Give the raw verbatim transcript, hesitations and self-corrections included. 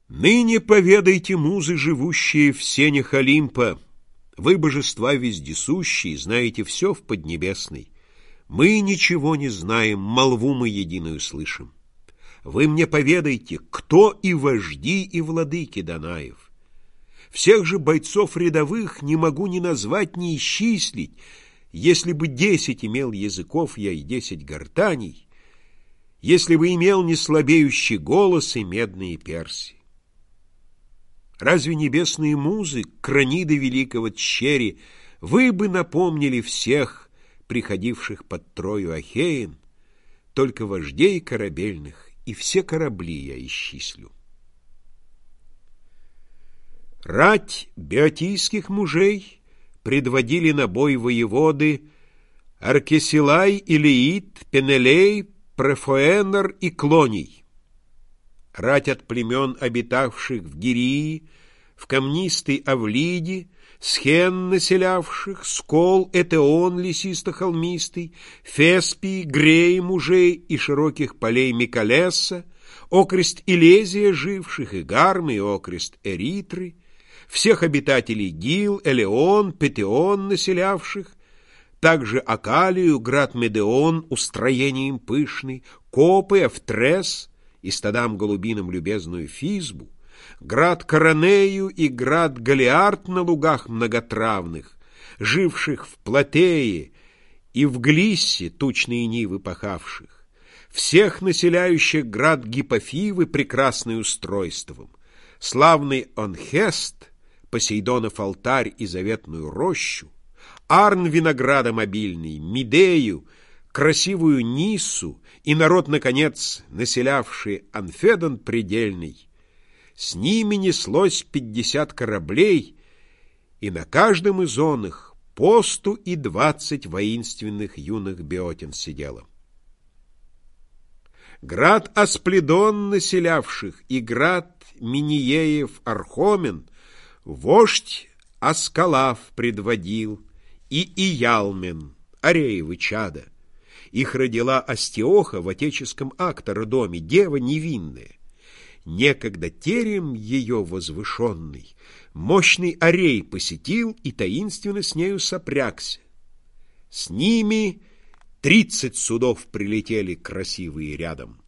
Ныне поведайте, музы, живущие в сенях Олимпа, вы, божества вездесущие, знаете все в Поднебесной. Мы ничего не знаем, молву мы единую слышим. Вы мне поведайте, кто и вожди, и владыки Данаев. Всех же бойцов рядовых не могу ни назвать, ни исчислить. Если бы десять имел языков я и десять гортаней, если бы имел неслабеющий голос и медные перси. Разве небесные музы, краниды великого Тщери, вы бы напомнили всех, приходивших под Трою Ахеин, только вождей корабельных, и все корабли я исчислю. Рать беотийских мужей предводили на бой воеводы Аркесилай, Илеид, Пенелей, Префоэнор и Клоний. Рать от племен, обитавших в Гирии, в камнистой Авлиде, Схен населявших, Скол, Этеон лесисто-холмистый, Феспий, Грей мужей и широких полей Микалеса, окрест Илезия живших, и Гармы, и окрест Эритры, всех обитателей Гил, Элеон, Петеон населявших, также Акалию, град Медеон, устроением пышный, Копы, Эфтрес и стадам голубиным любезную Физбу, град Коронею и град Галиарт на лугах многотравных, живших в Платее и в Глиссе тучные нивы пахавших, всех населяющих град Гипофивы прекрасным устройством, славный Онхест, Посейдонов алтарь и заветную рощу, Арн виноградом обильный, Медею, красивую Ниссу и народ, наконец, населявший Анфедон предельный. С ними неслось пятьдесят кораблей, и на каждом из оных посту и двадцать воинственных юных беотин сидело. Град Асплидон населявших и град Миниеев Архомен вождь Аскалав предводил, и Иялмен, Ареевы чада. Их родила Астиоха в отеческом Актора доме, дева невинная. Некогда терем ее возвышенный мощный Арей посетил и таинственно с нею сопрягся. С ними тридцать судов прилетели красивые рядом.